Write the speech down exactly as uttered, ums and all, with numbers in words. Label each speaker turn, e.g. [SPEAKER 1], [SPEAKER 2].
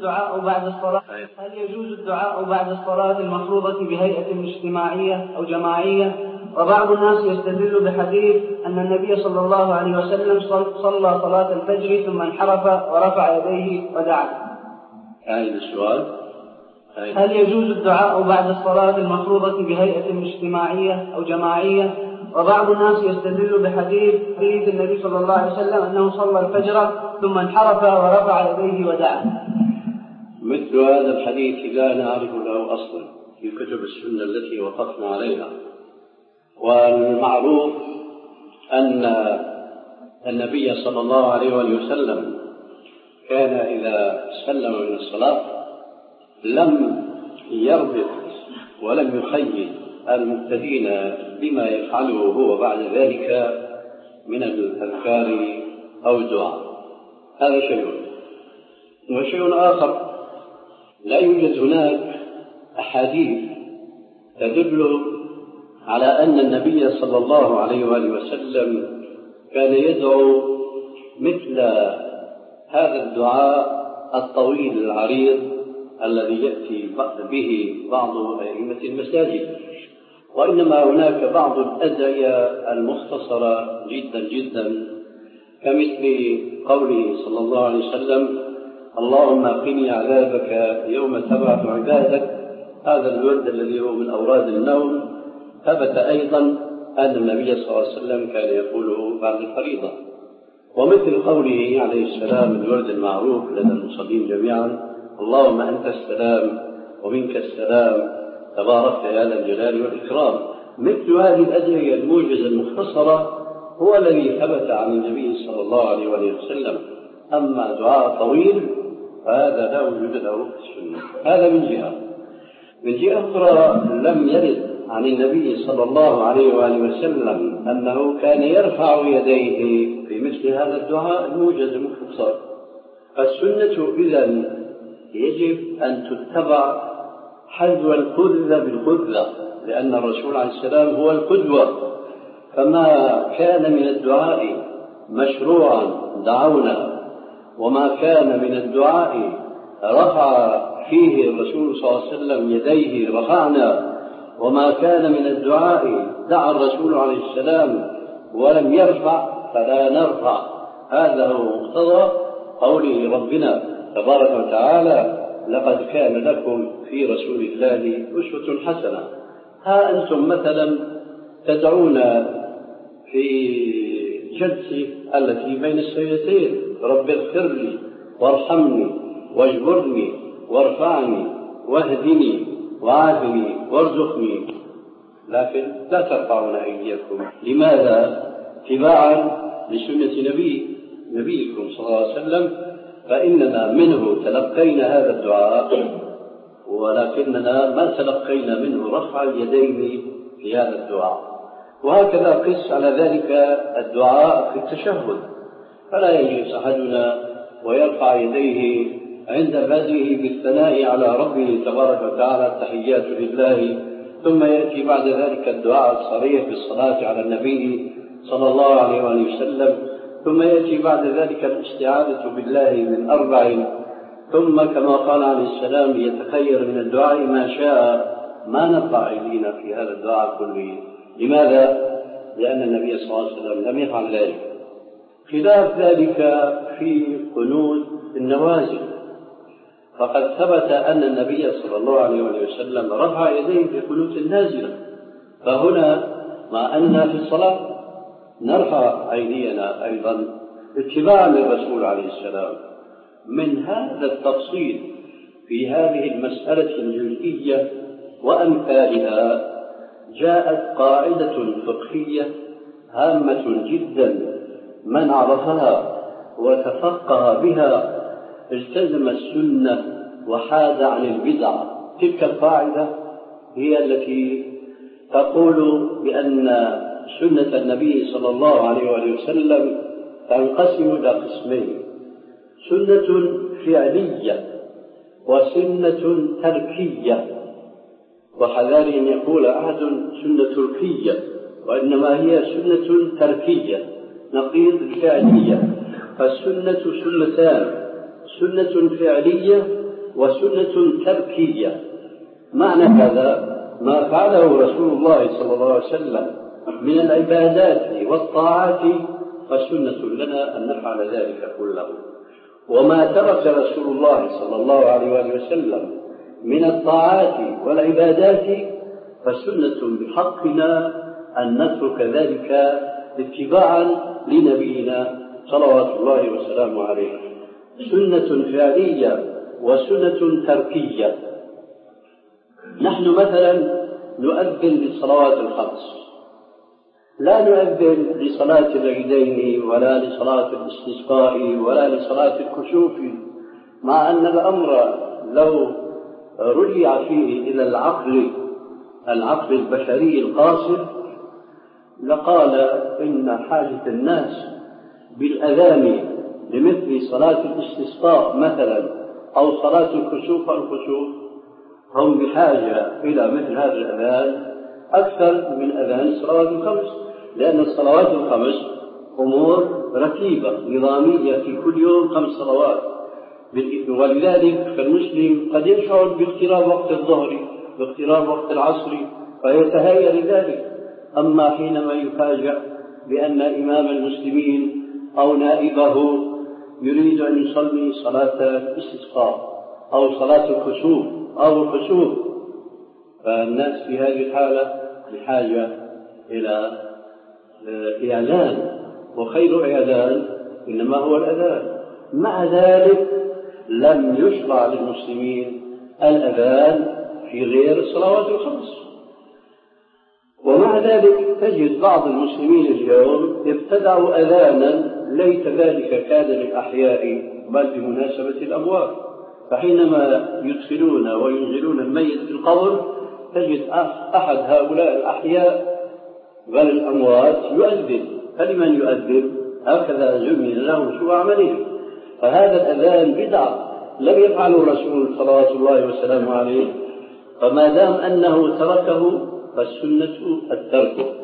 [SPEAKER 1] الدعاء بعد الصلاة هل يجوز الدعاء بعد الصلاة المفروضة بهيئة اجتماعية أو جماعية؟ وبعض الناس يستدل بحديث أن النبي صلى الله عليه وسلم صلى صلاة الفجر ثم انحرف ورفع يديه ودعا.
[SPEAKER 2] هذا السؤال:
[SPEAKER 1] هل يجوز الدعاء بعد الصلاة المفروضة بهيئة اجتماعية أو جماعية؟ وبعض الناس يستدل بحديث حديث النبي صلى الله عليه وسلم أنه صلى الفجر ثم انحرف ورفع يديه ودعا.
[SPEAKER 2] مثل هذا الحديث لا نعرف له أصلا في كتب السنة التي وقفنا عليها. والمعروف أن النبي صلى الله عليه وسلم كان إذا سلم من الصلاة لم يربط ولم يخيل المبتدئين بما يفعله هو بعد ذلك من الأذكار أو الدعاء. هذا شيء. وشيء آخر: لا يوجد هناك أحاديث تدل على أن النبي صلى الله عليه وآله وسلم كان يدعو مثل هذا الدعاء الطويل العريض الذي يأتي به بعض أئمة المساجد، وإنما هناك بعض الأدعية المختصرة جدا جدا، كمثل قوله صلى الله عليه وسلم: اللهم قني عذابك يوم تبعث عبادك. هذا الورد الذي هو من أوراد النوم ثبت أيضا أن النبي صلى الله عليه وسلم كان يقوله بعد الفريضة. ومثل قوله عليه السلام الورد المعروف لدى المصلين جميعا: اللهم أنت السلام ومنك السلام تبارك يا ذا الجلال والإكرام. مثل هذه الأدعية الموجزة المختصرة هو الذي ثبت عن النبي صلى الله عليه وسلم. أما دعاء طويل فهذا لا وجود له في السنة. هذا من جهة. من جهة أخرى لم يرد عن النبي صلى الله عليه وآله وسلم أنه كان يرفع يديه في مثل هذا الدعاء الموجز المختصر. فالسنة إذن يجب أن تتبع حذو القذة بالقذة، لأن الرسول عليه السلام هو القدوة. فما كان من الدعاء مشروعا دعونا، وما كان من الدعاء رفع فيه الرسول صلى الله عليه وسلم يديه رفعنا، وما كان من الدعاء دعا الرسول عليه السلام ولم يرفع فلا نرفع. هذا هو مقتضى قوله ربنا تبارك وتعالى: لقد كان لكم في رسول الله أسوة حسنة. ها أنتم مثلا تدعون في جلسة التي بين السيدتين: رب اغفر لي وارحمني واجبرني وارفعني واهدني وعافني وارزقني، لكن لا ترفعون أيديكم. لماذا؟ اتباعا لسنة نبي نبيكم صلى الله عليه وسلم، فإننا منه تلقينا هذا الدعاء، ولكننا ما تلقينا منه رفع اليدين في هذا الدعاء. وهكذا قس على ذلك الدعاء في التشهد، فلا يجلس أحدنا ويرفع يديه عند بدءه بالثناء على ربه تبارك وتعالى: التحيات لله، ثم يأتي بعد ذلك الدعاء الصريح بالصلاة على النبي صلى الله عليه وسلم، ثم يأتي بعد ذلك الاستعاذة بالله من أربع، ثم كما قال عليه السلام: يتخير من الدعاء ما شاء، ما نرفع أيدينا في هذا الدعاء كله. لماذا؟ لأن النبي صلى الله عليه وسلم لم يفعل ذلك. خلاف ذلك في قنوت النوازل، فقد ثبت أن النبي صلى الله عليه وسلم رفع يديه في قنوت النازلة. فهنا مع أننا في الصلاة نرفع أيدينا أيضا اتباعا للرسول عليه السلام. من هذا التفصيل في هذه المسألة الجزئية وأمثالها جاءت قاعدة فقهية هامة جدا، من عرفها وتفقه بها التزم السنة وحاد عن البدع. تلك القاعدة هي التي تقول بأن سنة النبي صلى الله عليه وسلم تنقسم إلى قسمين: سنة فعلية وسنة تركية. وحذار أن يقول أحد سنة تركية، وإنما هي سنة تركية نقيض الفعلية. فالسنة سنتان: سنة فعلية وسنة تركية. معنى هذا ما فعله رسول الله صلى الله عليه وسلم من العبادات والطاعات فسنة لنا أن نفعل ذلك كله، وما ترك رسول الله صلى الله عليه وسلم من الطاعات والعبادات فسنة بحقنا أن نترك ذلك اتباعا لنبينا صلوات الله وسلامه عليه. سنة فعلية وسنة تركية. نحن مثلا نؤذن للصلوات الخمس، لا نؤذن لصلاة العيدين ولا لصلاة الاستسقاء ولا لصلاة الكسوف، مع أن الأمر لو رجع فيه إلى العقل العقل البشري القاصر لقال إن حاجة الناس بالأذان لمثل صلاة الاستسقاء مثلا أو صلاة الكسوف الكسوف هم بحاجة إلى مثل هذا الأذان أكثر من أذان الصلوات الخمس، لأن الصلوات الخمس أمور رتيبة نظامية في كل يوم خمس صلوات، ولذلك فالمسلم قد يشعر باقتراب وقت الظهر باقتراب وقت العصر فيتهيأ لذلك. أما حينما يفاجأ بأن إمام المسلمين أو نائبه يريد أن يصلي صلاة الاستسقاء أو صلاة الكسوف أو الكسوف، فالناس في هذه الحالة بحاجة إلى إعلان، وخير إعلان إنما هو الأذان. مع ذلك لم يشرع للمسلمين الأذان في غير الصلوات الخمس. ومع ذلك تجد بعض المسلمين اليوم ابتدعوا أذانا ليت ذلك كان للأحياء بل بمناسبة الأموات، فحينما يدخلون وينزلون الميت في القبر تجد أحد هؤلاء الأحياء بل الأموات يؤذن. فلمن يؤذن؟ هكذا زمن له شو عمله. فهذا الأذان بدعة لم يفعله الرسول صلوات الله وسلامه عليه، فما دام أنه تركه فالسنة الترك.